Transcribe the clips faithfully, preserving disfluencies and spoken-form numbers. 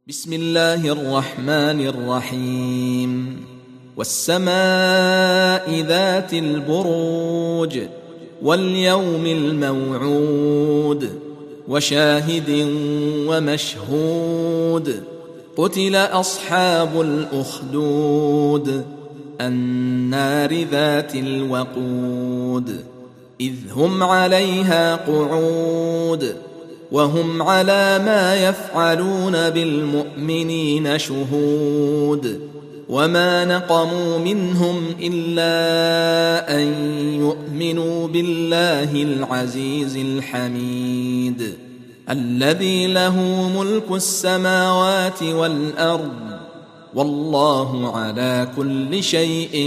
بسم الله الرحمن الرحيم والسماء ذات البروج واليوم الموعود وشاهد ومشهود قتل أصحاب الأخدود النار ذات الوقود إذ هم عليها قعود وهم على ما يفعلون بالمؤمنين شهود وما نقموا منهم إلا أن يؤمنوا بالله العزيز الحميد الذي له ملك السماوات والأرض والله على كل شيء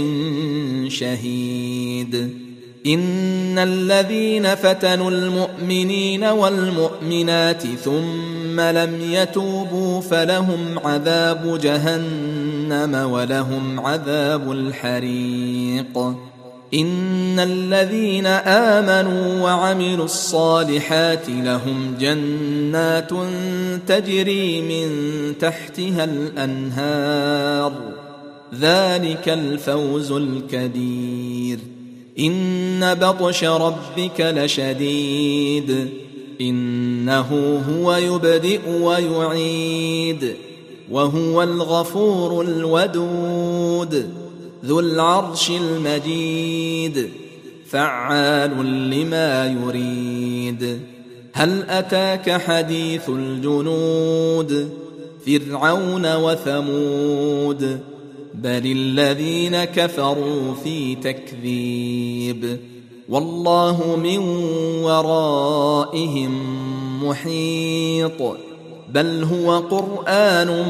شهيد إن الذين فتنوا المؤمنين والمؤمنات ثم لم يتوبوا فلهم عذاب جهنم ولهم عذاب الحريق إن الذين آمنوا وعملوا الصالحات لهم جنات تجري من تحتها الأنهار ذلك الفوز الكبير إن بطش ربك لشديد إنه هو يبدئ ويعيد وهو الغفور الودود ذو العرش المجيد فعال لما يريد هل أتاك حديث الجنود فرعون وثمود بل الذين كفروا في تكذيب والله من ورائهم محيط بل هو قرآن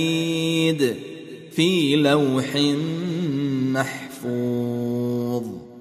مجيد في لوح محفوظ.